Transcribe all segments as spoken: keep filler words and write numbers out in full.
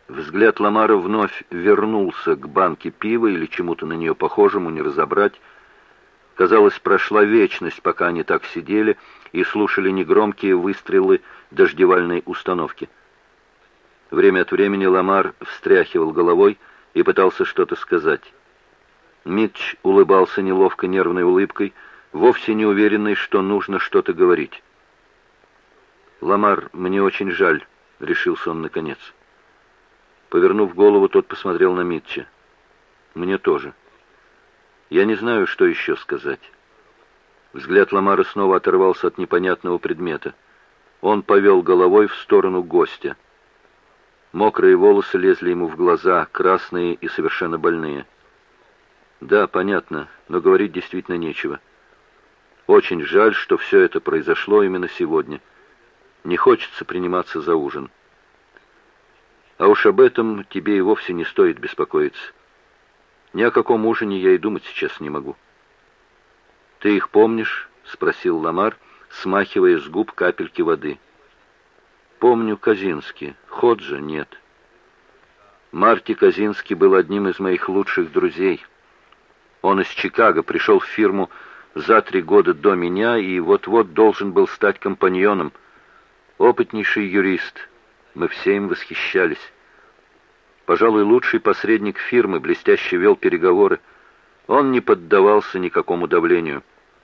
Взгляд Ламара вновь вернулся к банке пива или чему-то на нее похожему, не разобрать. Казалось, прошла вечность, пока они так сидели и слушали негромкие выстрелы дождевальной установки. Время от времени Ламар встряхивал головой и пытался что-то сказать. Митч улыбался неловко нервной улыбкой, вовсе не уверенный, что нужно что-то говорить. «Ламар, мне очень жаль», — решился он наконец. Повернув голову, тот посмотрел на Митча. «Мне тоже. Я не знаю, что еще сказать». Взгляд Ламара снова оторвался от непонятного предмета. Он повел головой в сторону гостя. Мокрые волосы лезли ему в глаза, красные и совершенно больные. «Да, понятно, но говорить действительно нечего. Очень жаль, что все это произошло именно сегодня. Не хочется приниматься за ужин. А уж об этом тебе и вовсе не стоит беспокоиться. Ни о каком ужине я и думать сейчас не могу». «Ты их помнишь?» — спросил Ламар, смахивая с губ капельки воды. «Помню Казински. Ходжа нет. Марти Казински был одним из моих лучших друзей. Он из Чикаго, пришел в фирму за три года до меня и вот-вот должен был стать компаньоном. Опытнейший юрист. Мы все им восхищались. Пожалуй, лучший посредник фирмы, блестяще вел переговоры. Он не поддавался никакому давлению».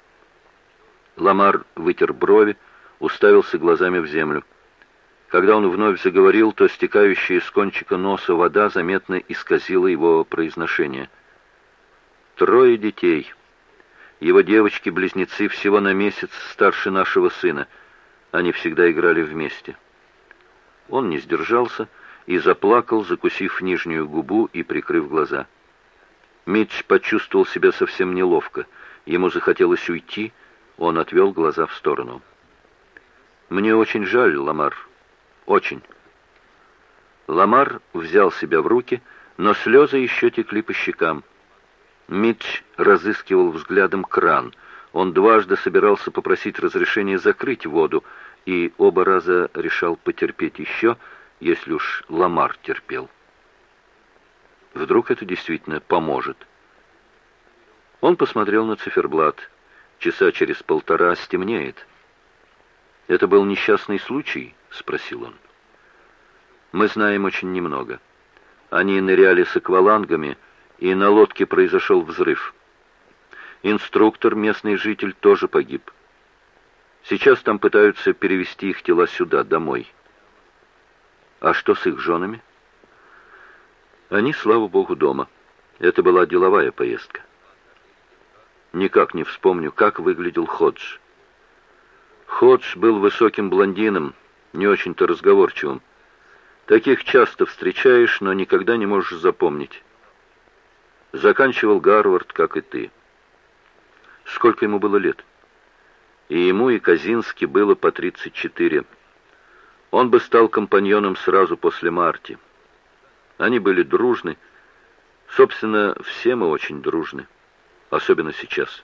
Ламар вытер брови, уставился глазами в землю. Когда он вновь заговорил, то стекающая из кончика носа вода заметно исказила его произношение. «Трое детей. Его девочки-близнецы всего на месяц старше нашего сына. Они всегда играли вместе». Он не сдержался и заплакал, закусив нижнюю губу и прикрыв глаза. Митч почувствовал себя совсем неловко. Ему захотелось уйти, он отвел глаза в сторону. «Мне очень жаль, Ламар. Очень». Ламар взял себя в руки, но слезы еще текли по щекам. Митч разыскивал взглядом кран. Он дважды собирался попросить разрешения закрыть воду, и оба раза решал потерпеть еще, если уж Ламар терпел. Вдруг это действительно поможет. Он посмотрел на циферблат. Часа через полтора стемнеет. «Это был несчастный случай?» — спросил он. «Мы знаем очень немного. Они ныряли с аквалангами, и на лодке произошел взрыв. Инструктор, местный житель, тоже погиб. Сейчас там пытаются перевести их тела сюда, домой». «А что с их женами?» «Они, слава богу, дома. Это была деловая поездка». «Никак не вспомню, как выглядел Ходж». Ходж был высоким блондином, не очень-то разговорчивым. Таких часто встречаешь, но никогда не можешь запомнить. Заканчивал Гарвард, как и ты. Сколько ему было лет? И ему, и Казински было по тридцать четыре. Он бы стал компаньоном сразу после Марти. Они были дружны. Собственно, все мы очень дружны. Особенно сейчас.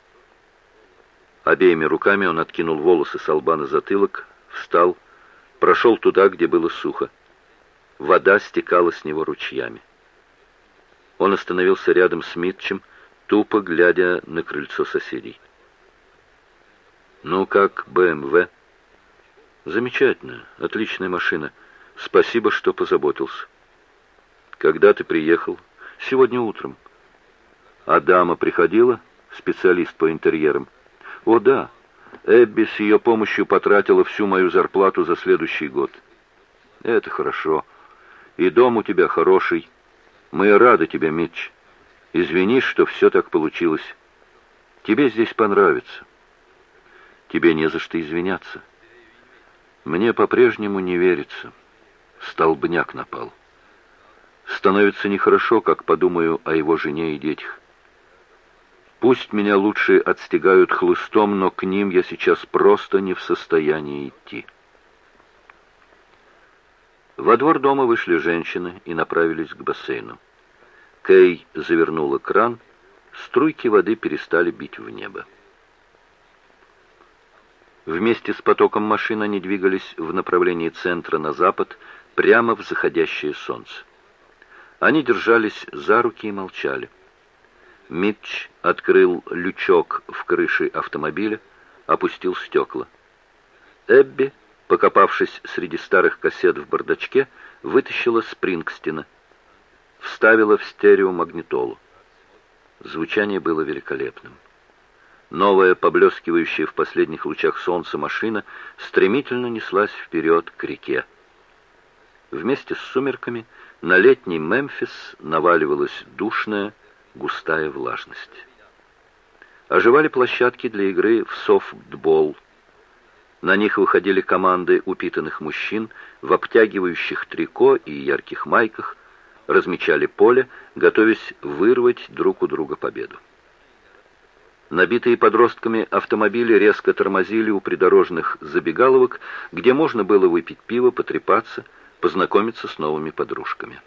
Обеими руками он откинул волосы со лба на затылок, встал, прошел туда, где было сухо. Вода стекала с него ручьями. Он остановился рядом с Митчем, тупо глядя на крыльцо соседей. «Ну как, бэ эм вэ?» «Замечательно, отличная машина. Спасибо, что позаботился». «Когда ты приехал?» «Сегодня утром». «А дама приходила? Специалист по интерьерам?» «О, да. Эбби с ее помощью потратила всю мою зарплату за следующий год». «Это хорошо. И дом у тебя хороший. Мы рады тебе, Митч. Извини, что все так получилось. Тебе здесь понравится». «Тебе не за что извиняться. Мне по-прежнему не верится. Столбняк напал. Становится нехорошо, как подумаю о его жене и детях. Пусть меня лучше отстегают хлыстом, но к ним я сейчас просто не в состоянии идти». Во двор дома вышли женщины и направились к бассейну. Кэй завернула кран, струйки воды перестали бить в небо. Вместе с потоком машин они двигались в направлении центра на запад, прямо в заходящее солнце. Они держались за руки и молчали. Митч открыл лючок в крыше автомобиля, опустил стекла. Эбби, покопавшись среди старых кассет в бардачке, вытащила Спрингстина, вставила в стереомагнитолу. Звучание было великолепным. Новая, поблескивающая в последних лучах солнца машина стремительно неслась вперед к реке. Вместе с сумерками на летний Мемфис наваливалась душная, густая влажность. Оживали площадки для игры в софтбол. На них выходили команды упитанных мужчин в обтягивающих трико и ярких майках, размечали поле, готовясь вырвать друг у друга победу. Набитые подростками автомобили резко тормозили у придорожных забегаловок, где можно было выпить пиво, потрепаться, познакомиться с новыми подружками.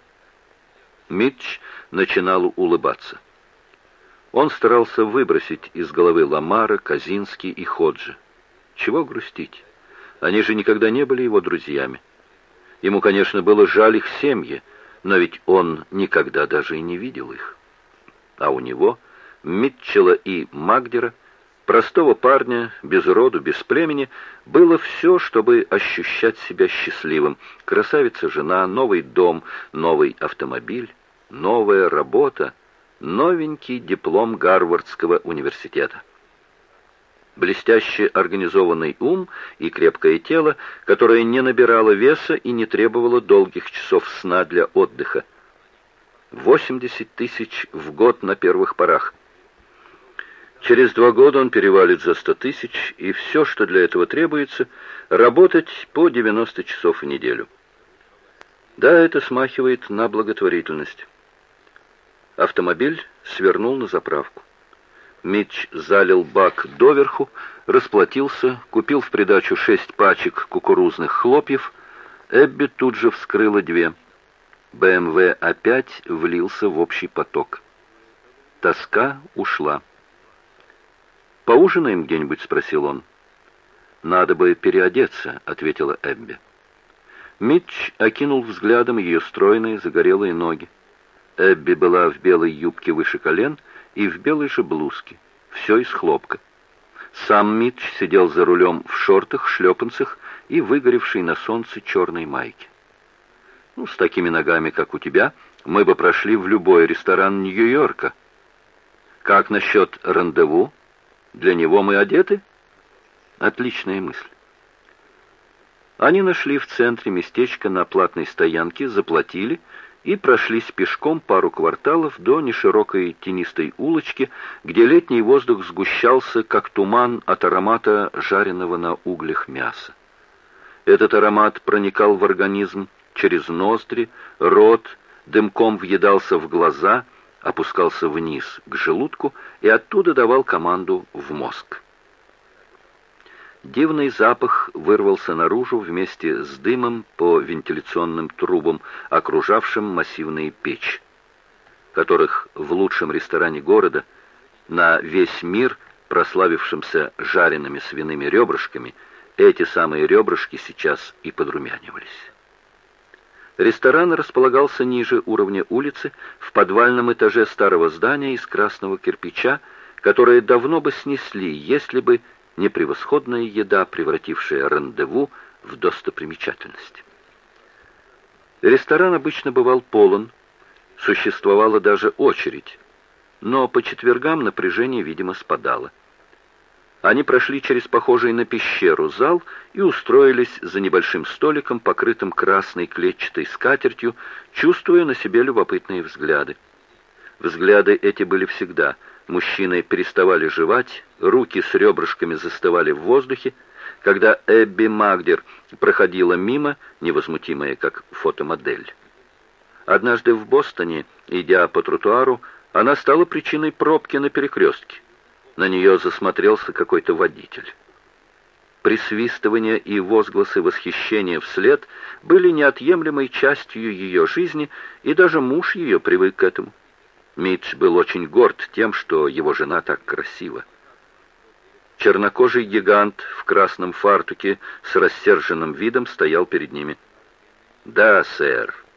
Митч начинал улыбаться. Он старался выбросить из головы Ламара, Казински и Ходжи. Чего грустить? Они же никогда не были его друзьями. Ему, конечно, было жаль их семьи, но ведь он никогда даже и не видел их. А у него, Митчелла и Магдера, простого парня, без роду, без племени, было все, чтобы ощущать себя счастливым. Красавица-жена, новый дом, новый автомобиль, новая работа, новенький диплом Гарвардского университета. Блестяще организованный ум и крепкое тело, которое не набирало веса и не требовало долгих часов сна для отдыха. восемьдесят тысяч в год на первых порах. Через два года он перевалит за сто тысяч, и все, что для этого требуется, работать по девяносто часов в неделю. Да, это смахивает на благотворительность. Автомобиль свернул на заправку. Митч залил бак доверху, расплатился, купил в придачу шесть пачек кукурузных хлопьев. Эбби тут же вскрыла две. бэ эм вэ опять влился в общий поток. Тоска ушла. «Поужинаем где-нибудь?» — спросил он. «Надо бы переодеться», — ответила Эбби. Митч окинул взглядом ее стройные загорелые ноги. Эбби была в белой юбке выше колен и в белой же блузке, все из хлопка. Сам Митч сидел за рулем в шортах, шлепанцах и выгоревшей на солнце черной майке. «Ну, с такими ногами, как у тебя, мы бы прошли в любой ресторан Нью-Йорка. Как насчет рандеву? Для него мы одеты?» Отличная мысль. Они нашли в центре местечко на платной стоянке, заплатили и прошлись пешком пару кварталов до неширокой тенистой улочки, где летний воздух сгущался, как туман от аромата жареного на углях мяса. Этот аромат проникал в организм через ноздри, рот, дымком въедался в глаза, опускался вниз к желудку и оттуда давал команду в мозг. Дивный запах вырвался наружу вместе с дымом по вентиляционным трубам, окружавшим массивные печи, которых в лучшем ресторане города, на весь мир прославившемся жареными свиными ребрышками, эти самые ребрышки сейчас и подрумянивались. Ресторан располагался ниже уровня улицы, в подвальном этаже старого здания из красного кирпича, которое давно бы снесли, если бы не превосходная еда, превратившая рандеву в достопримечательность. Ресторан обычно бывал полон, существовала даже очередь, но по четвергам напряжение, видимо, спадало. Они прошли через похожий на пещеру зал и устроились за небольшим столиком, покрытым красной клетчатой скатертью, чувствуя на себе любопытные взгляды. Взгляды эти были всегда. Мужчины переставали жевать, руки с ребрышками застывали в воздухе. Когда Эбби Магдер проходила мимо, невозмутимая как фотомодель. Однажды в Бостоне, идя по тротуару, она стала причиной пробки на перекрестке. На нее засмотрелся какой-то водитель. Присвистывания и возгласы восхищения вслед были неотъемлемой частью ее жизни, и даже муж ее привык к этому. Митч был очень горд тем, что его жена так красива. Чернокожий гигант в красном фартуке с рассерженным видом стоял перед ними. «Да, сэр».